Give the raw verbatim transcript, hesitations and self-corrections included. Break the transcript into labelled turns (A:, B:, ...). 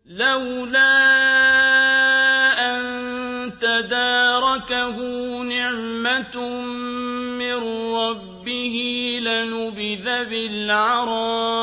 A: لولا أن تداركه نعمة من ربه لنبذ بالعراء